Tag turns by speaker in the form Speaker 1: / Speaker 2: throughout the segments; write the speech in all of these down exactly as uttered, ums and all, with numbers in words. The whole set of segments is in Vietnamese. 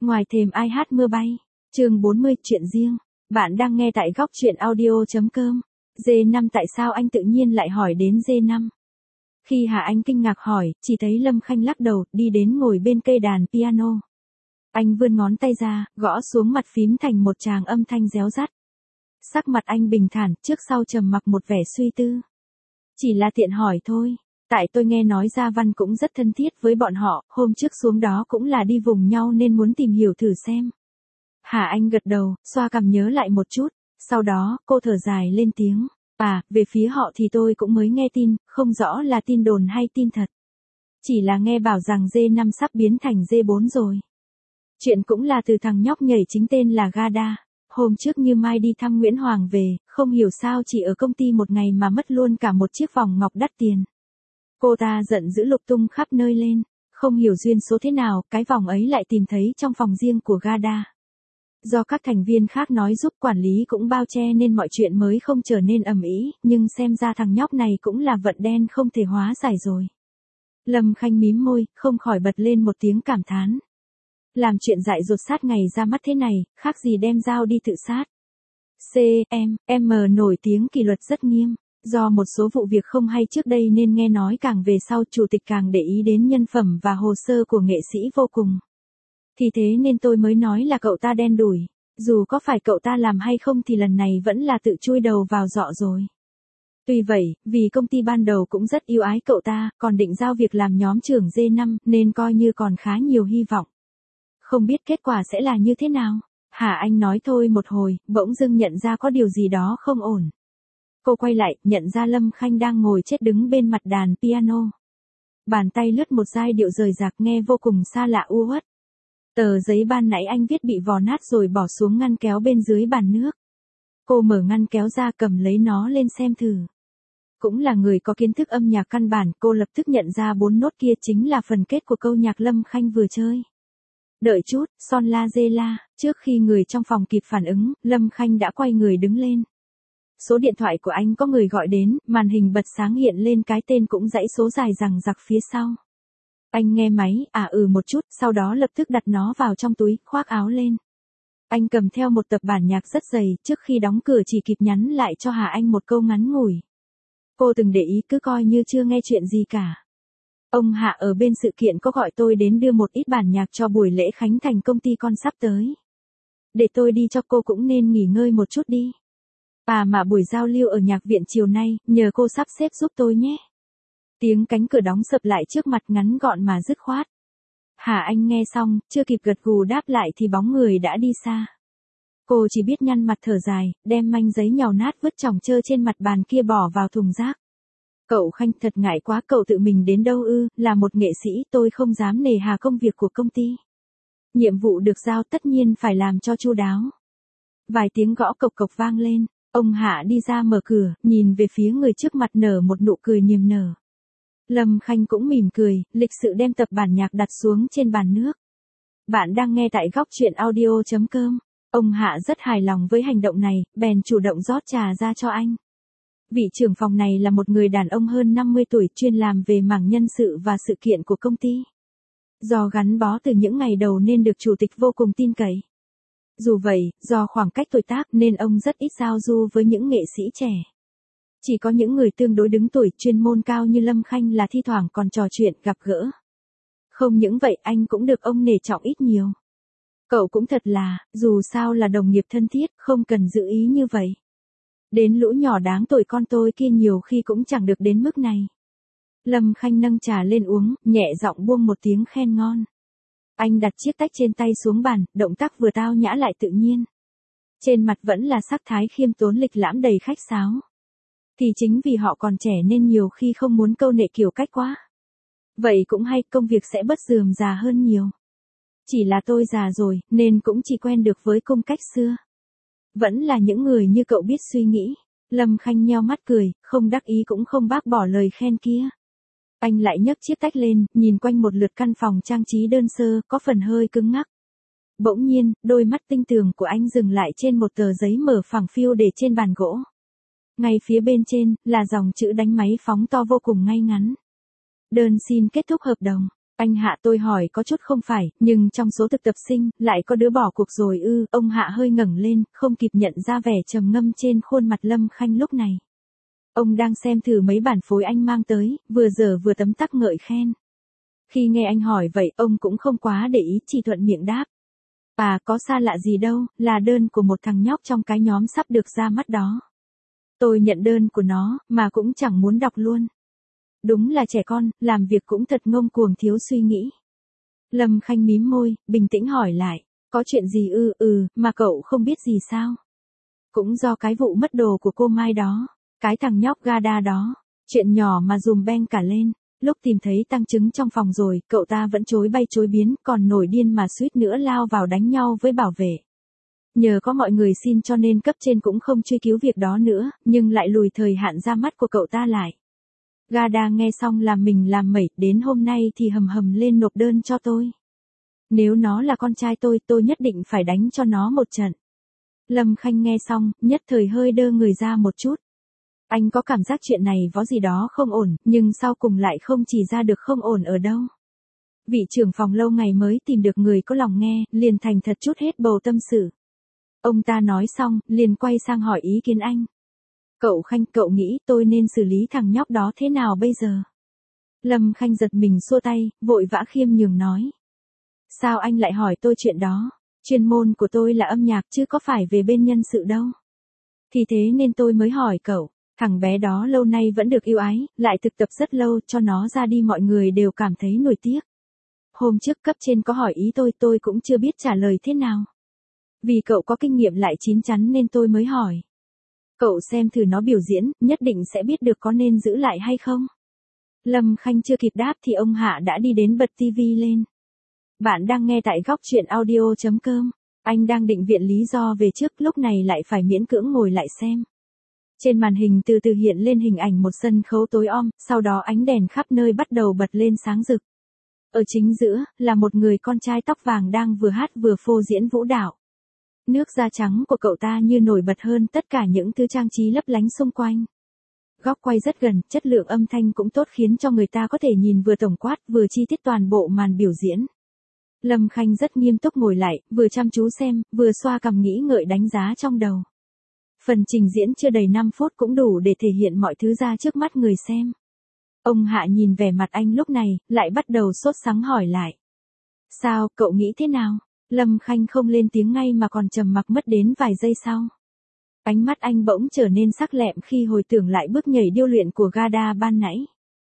Speaker 1: Ngoài thềm ai hát mưa bay. Chương bốn mươi, chuyện riêng. Bạn đang nghe tại góc truyện audio chấm com. G năm tại sao anh tự nhiên lại hỏi đến G năm? Khi Hà Anh kinh ngạc hỏi, chỉ thấy Lâm Khanh lắc đầu, đi đến ngồi bên cây đàn piano. Anh vươn ngón tay ra, gõ xuống mặt phím thành một tràng âm thanh réo rắt. Sắc mặt anh bình thản, trước sau trầm mặc một vẻ suy tư. Chỉ là tiện hỏi thôi. Tại tôi nghe nói Gia Văn cũng rất thân thiết với bọn họ, hôm trước xuống đó cũng là đi vùng nhau nên muốn tìm hiểu thử xem. Hà Anh gật đầu, xoa cằm nhớ lại một chút, sau đó, cô thở dài lên tiếng. À, về phía họ thì tôi cũng mới nghe tin, không rõ là tin đồn hay tin thật. Chỉ là nghe bảo rằng G năm sắp biến thành G bốn rồi. Chuyện cũng là từ thằng nhóc nhảy chính tên là Gada. Hôm trước Như Mai đi thăm Nguyễn Hoàng về, không hiểu sao chỉ ở công ty một ngày mà mất luôn cả một chiếc vòng ngọc đắt tiền. Cô ta giận dữ lục tung khắp nơi lên, không hiểu duyên số thế nào, cái vòng ấy lại tìm thấy trong phòng riêng của Gada. Do các thành viên khác nói giúp quản lý cũng bao che nên mọi chuyện mới không trở nên ầm ĩ, nhưng xem ra thằng nhóc này cũng là vận đen không thể hóa giải rồi. Lâm Khanh mím môi, không khỏi bật lên một tiếng cảm thán. Làm chuyện dại dột sát ngày ra mắt thế này, khác gì đem dao đi tự sát. C, M, M nổi tiếng kỷ luật rất nghiêm. Do một số vụ việc không hay trước đây nên nghe nói càng về sau chủ tịch càng để ý đến nhân phẩm và hồ sơ của nghệ sĩ vô cùng. Thì thế nên tôi mới nói là cậu ta đen đủi. Dù có phải cậu ta làm hay không thì lần này vẫn là tự chui đầu vào giọ rồi. Tuy vậy, vì công ty ban đầu cũng rất yêu ái cậu ta, còn định giao việc làm nhóm trưởng G năm nên coi như còn khá nhiều hy vọng. Không biết kết quả sẽ là như thế nào. Hà Anh nói thôi một hồi, bỗng dưng nhận ra có điều gì đó không ổn. Cô quay lại, nhận ra Lâm Khanh đang ngồi chết đứng bên mặt đàn piano. Bàn tay lướt một giai điệu rời rạc nghe vô cùng xa lạ u uất. Tờ giấy ban nãy anh viết bị vò nát rồi bỏ xuống ngăn kéo bên dưới bàn nước. Cô mở ngăn kéo ra cầm lấy nó lên xem thử. Cũng là người có kiến thức âm nhạc căn bản, cô lập tức nhận ra bốn nốt kia chính là phần kết của câu nhạc Lâm Khanh vừa chơi. Đợi chút, son la dê la, trước khi người trong phòng kịp phản ứng, Lâm Khanh đã quay người đứng lên. Số điện thoại của anh có người gọi đến, màn hình bật sáng hiện lên cái tên cũng dãy số dài rằng rặc phía sau. Anh nghe máy, à ừ một chút, sau đó lập tức đặt nó vào trong túi, khoác áo lên. Anh cầm theo một tập bản nhạc rất dày, trước khi đóng cửa chỉ kịp nhắn lại cho Hà Anh một câu ngắn ngủi. Cô từng để ý cứ coi như chưa nghe chuyện gì cả. Ông Hạ ở bên sự kiện có gọi tôi đến đưa một ít bản nhạc cho buổi lễ khánh thành công ty con sắp tới. Để tôi đi cho cô cũng nên nghỉ ngơi một chút đi. À mà buổi giao lưu ở nhạc viện chiều nay, nhờ cô sắp xếp giúp tôi nhé. Tiếng cánh cửa đóng sập lại trước mặt ngắn gọn mà dứt khoát. Hà Anh nghe xong, chưa kịp gật gù đáp lại thì bóng người đã đi xa. Cô chỉ biết nhăn mặt thở dài, đem manh giấy nhàu nát vứt chồng chơ trên mặt bàn kia bỏ vào thùng rác. Cậu Khanh thật ngại quá, cậu tự mình đến đâu ư, là một nghệ sĩ tôi không dám nề hà công việc của công ty. Nhiệm vụ được giao tất nhiên phải làm cho chu đáo. Vài tiếng gõ cộc cộc vang lên, ông Hạ đi ra mở cửa, nhìn về phía người trước mặt nở một nụ cười niềm nở. Lâm Khanh cũng mỉm cười, lịch sự đem tập bản nhạc đặt xuống trên bàn nước. Bạn đang nghe tại góc truyện audio chấm com. Ông Hạ rất hài lòng với hành động này, bèn chủ động rót trà ra cho anh. Vị trưởng phòng này là một người đàn ông hơn năm mươi tuổi chuyên làm về mảng nhân sự và sự kiện của công ty. Do gắn bó từ những ngày đầu nên được chủ tịch vô cùng tin cậy. Dù vậy, do khoảng cách tuổi tác nên ông rất ít giao du với những nghệ sĩ trẻ. Chỉ có những người tương đối đứng tuổi chuyên môn cao như Lâm Khanh là thi thoảng còn trò chuyện gặp gỡ. Không những vậy anh cũng được ông nể trọng ít nhiều. Cậu cũng thật là, dù sao là đồng nghiệp thân thiết, không cần giữ ý như vậy. Đến lũ nhỏ đáng tuổi con tôi kia nhiều khi cũng chẳng được đến mức này. Lâm Khanh nâng trà lên uống, nhẹ giọng buông một tiếng khen ngon. Anh đặt chiếc tách trên tay xuống bàn, động tác vừa tao nhã lại tự nhiên. Trên mặt vẫn là sắc thái khiêm tốn lịch lãm đầy khách sáo. Thì chính vì họ còn trẻ nên nhiều khi không muốn câu nệ kiểu cách quá. Vậy cũng hay, công việc sẽ bớt rườm rà hơn nhiều. Chỉ là tôi già rồi, nên cũng chỉ quen được với cung cách xưa. Vẫn là những người như cậu biết suy nghĩ. Lâm Khanh nheo mắt cười, không đắc ý cũng không bác bỏ lời khen kia. Anh lại nhấc chiếc tách lên, nhìn quanh một lượt căn phòng trang trí đơn sơ, có phần hơi cứng ngắc. Bỗng nhiên, đôi mắt tinh tường của anh dừng lại trên một tờ giấy mở phẳng phiu để trên bàn gỗ. Ngay phía bên trên, là dòng chữ đánh máy phóng to vô cùng ngay ngắn. Đơn xin kết thúc hợp đồng. Anh Hạ, tôi hỏi có chút không phải, nhưng trong số thực tập sinh, lại có đứa bỏ cuộc rồi ư? Ông Hạ hơi ngẩng lên, không kịp nhận ra vẻ trầm ngâm trên khuôn mặt Lâm Khanh lúc này. Ông đang xem thử mấy bản phối anh mang tới, vừa dở vừa tấm tắc ngợi khen. Khi nghe anh hỏi vậy, ông cũng không quá để ý, chỉ thuận miệng đáp. À, có xa lạ gì đâu, là đơn của một thằng nhóc trong cái nhóm sắp được ra mắt đó. Tôi nhận đơn của nó, mà cũng chẳng muốn đọc luôn. Đúng là trẻ con, làm việc cũng thật ngông cuồng, thiếu suy nghĩ. Lâm Khanh mím môi, bình tĩnh hỏi lại. Có chuyện gì ư? Ừ, mà cậu không biết gì sao? Cũng do cái vụ mất đồ của cô Mai đó. Cái thằng nhóc Gada đó. Chuyện nhỏ mà dùm beng cả lên. Lúc tìm thấy tăng chứng trong phòng rồi, cậu ta vẫn chối bay chối biến, còn nổi điên mà suýt nữa lao vào đánh nhau với bảo vệ. Nhờ có mọi người xin cho nên cấp trên cũng không truy cứu việc đó nữa, nhưng lại lùi thời hạn ra mắt của cậu ta lại. Gada nghe xong làm mình làm mẩy, đến hôm nay thì hầm hầm lên nộp đơn cho tôi. Nếu nó là con trai tôi, tôi nhất định phải đánh cho nó một trận. Lâm Khanh nghe xong, nhất thời hơi đơ người ra một chút. Anh có cảm giác chuyện này có gì đó không ổn, nhưng sau cùng lại không chỉ ra được không ổn ở đâu. Vị trưởng phòng lâu ngày mới tìm được người có lòng nghe, liền thành thật chút hết bầu tâm sự. Ông ta nói xong, liền quay sang hỏi ý kiến anh. Cậu Khanh, cậu nghĩ tôi nên xử lý thằng nhóc đó thế nào bây giờ? Lâm Khanh giật mình xua tay, vội vã khiêm nhường nói. Sao anh lại hỏi tôi chuyện đó? Chuyên môn của tôi là âm nhạc chứ có phải về bên nhân sự đâu. Thì thế nên tôi mới hỏi cậu. Thằng bé đó lâu nay vẫn được yêu ái, lại thực tập rất lâu, cho nó ra đi mọi người đều cảm thấy nổi tiếc. Hôm trước cấp trên có hỏi ý tôi, tôi cũng chưa biết trả lời thế nào. Vì cậu có kinh nghiệm lại chín chắn nên tôi mới hỏi. Cậu xem thử nó biểu diễn, nhất định sẽ biết được có nên giữ lại hay không. Lâm Khanh chưa kịp đáp thì ông Hạ đã đi đến bật tivi lên. Bạn đang nghe tại góc truyện audio chấm com. Anh đang định viện lý do về trước, lúc này lại phải miễn cưỡng ngồi lại xem. Trên màn hình từ từ hiện lên hình ảnh một sân khấu tối om, sau đó ánh đèn khắp nơi bắt đầu bật lên sáng rực. Ở chính giữa, là một người con trai tóc vàng đang vừa hát vừa phô diễn vũ đạo. Nước da trắng của cậu ta như nổi bật hơn tất cả những thứ trang trí lấp lánh xung quanh. Góc quay rất gần, chất lượng âm thanh cũng tốt khiến cho người ta có thể nhìn vừa tổng quát vừa chi tiết toàn bộ màn biểu diễn. Lâm Khanh rất nghiêm túc ngồi lại, vừa chăm chú xem, vừa xoa cằm nghĩ ngợi đánh giá trong đầu. Phần trình diễn chưa đầy năm phút cũng đủ để thể hiện mọi thứ ra trước mắt người xem. Ông Hạ nhìn vẻ mặt anh lúc này, lại bắt đầu sốt sắng hỏi lại. Sao, cậu nghĩ thế nào? Lâm Khanh không lên tiếng ngay mà còn trầm mặc mất đến vài giây sau. Ánh mắt anh bỗng trở nên sắc lẹm khi hồi tưởng lại bước nhảy điêu luyện của Gada ban nãy.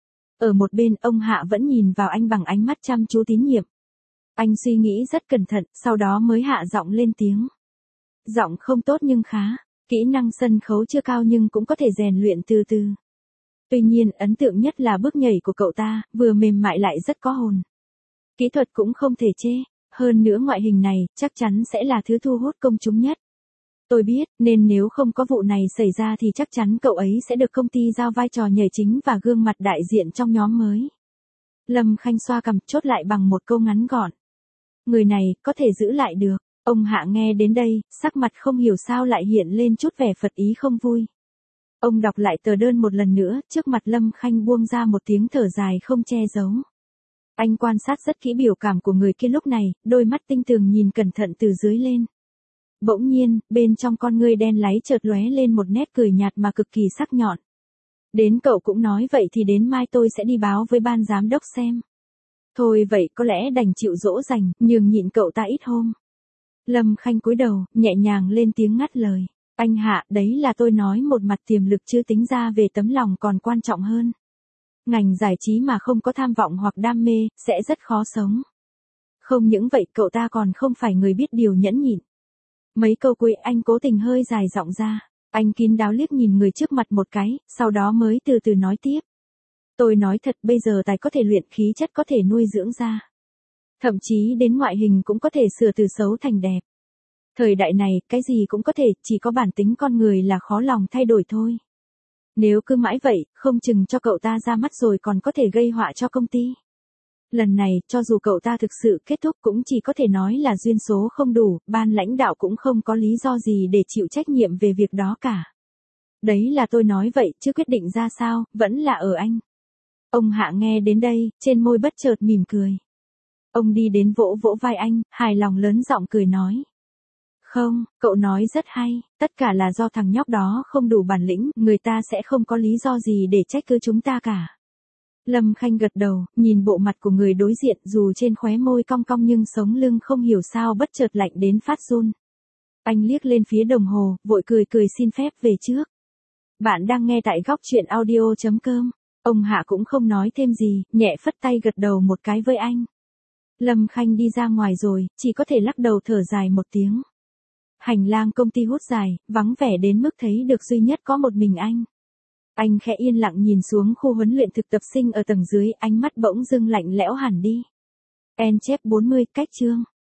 Speaker 1: Ở một bên, ông Hạ vẫn nhìn vào anh bằng ánh mắt chăm chú tín nhiệm. Anh suy nghĩ rất cẩn thận, sau đó mới hạ giọng lên tiếng. Giọng không tốt nhưng khá. Kỹ năng sân khấu chưa cao nhưng cũng có thể rèn luyện từ từ. Tuy nhiên, ấn tượng nhất là bước nhảy của cậu ta, vừa mềm mại lại rất có hồn. Kỹ thuật cũng không thể chê, hơn nữa ngoại hình này, chắc chắn sẽ là thứ thu hút công chúng nhất. Tôi biết, nên nếu không có vụ này xảy ra thì chắc chắn cậu ấy sẽ được công ty giao vai trò nhảy chính và gương mặt đại diện trong nhóm mới. Lâm Khanh xoa cằm chốt lại bằng một câu ngắn gọn. Người này, có thể giữ lại được. Ông Hạ nghe đến đây, sắc mặt không hiểu sao lại hiện lên chút vẻ phật ý không vui. Ông đọc lại tờ đơn một lần nữa, trước mặt Lâm Khanh buông ra một tiếng thở dài không che giấu. Anh quan sát rất kỹ biểu cảm của người kia lúc này, đôi mắt tinh tường nhìn cẩn thận từ dưới lên. Bỗng nhiên, bên trong con ngươi đen láy chợt lóe lên một nét cười nhạt mà cực kỳ sắc nhọn. Đến cậu cũng nói vậy thì đến mai tôi sẽ đi báo với ban giám đốc xem. Thôi vậy có lẽ đành chịu dỗ dành, nhường nhịn cậu ta ít hôm. Lâm Khanh cúi đầu, nhẹ nhàng lên tiếng ngắt lời. Anh Hạ, đấy là tôi nói một mặt tiềm lực chưa tính ra về tấm lòng còn quan trọng hơn. Ngành giải trí mà không có tham vọng hoặc đam mê, sẽ rất khó sống. Không những vậy cậu ta còn không phải người biết điều nhẫn nhịn. Mấy câu cuối anh cố tình hơi dài giọng ra. Anh kín đáo liếc nhìn người trước mặt một cái, sau đó mới từ từ nói tiếp. Tôi nói thật bây giờ tài có thể luyện, khí chất có thể nuôi dưỡng ra. Thậm chí đến ngoại hình cũng có thể sửa từ xấu thành đẹp. Thời đại này, cái gì cũng có thể, chỉ có bản tính con người là khó lòng thay đổi thôi. Nếu cứ mãi vậy, không chừng cho cậu ta ra mắt rồi còn có thể gây họa cho công ty. Lần này, cho dù cậu ta thực sự kết thúc cũng chỉ có thể nói là duyên số không đủ, ban lãnh đạo cũng không có lý do gì để chịu trách nhiệm về việc đó cả. Đấy là tôi nói vậy, chứ quyết định ra sao, vẫn là ở anh. Ông Hạ nghe đến đây, trên môi bất chợt mỉm cười. Ông đi đến vỗ vỗ vai anh, hài lòng lớn giọng cười nói. Không, cậu nói rất hay, tất cả là do thằng nhóc đó không đủ bản lĩnh, người ta sẽ không có lý do gì để trách cứ chúng ta cả. Lâm Khanh gật đầu, nhìn bộ mặt của người đối diện dù trên khóe môi cong cong nhưng sống lưng không hiểu sao bất chợt lạnh đến phát run. Anh liếc lên phía đồng hồ, vội cười cười xin phép về trước. Bạn đang nghe tại góc truyện audio chấm com. Ông Hạ cũng không nói thêm gì, nhẹ phất tay gật đầu một cái với anh. Lâm Khanh đi ra ngoài rồi, chỉ có thể lắc đầu thở dài một tiếng. Hành lang công ty hút dài, vắng vẻ đến mức thấy được duy nhất có một mình anh. Anh khẽ yên lặng nhìn xuống khu huấn luyện thực tập sinh ở tầng dưới, ánh mắt bỗng dưng lạnh lẽo hẳn đi. En chép bốn mươi, cách chương.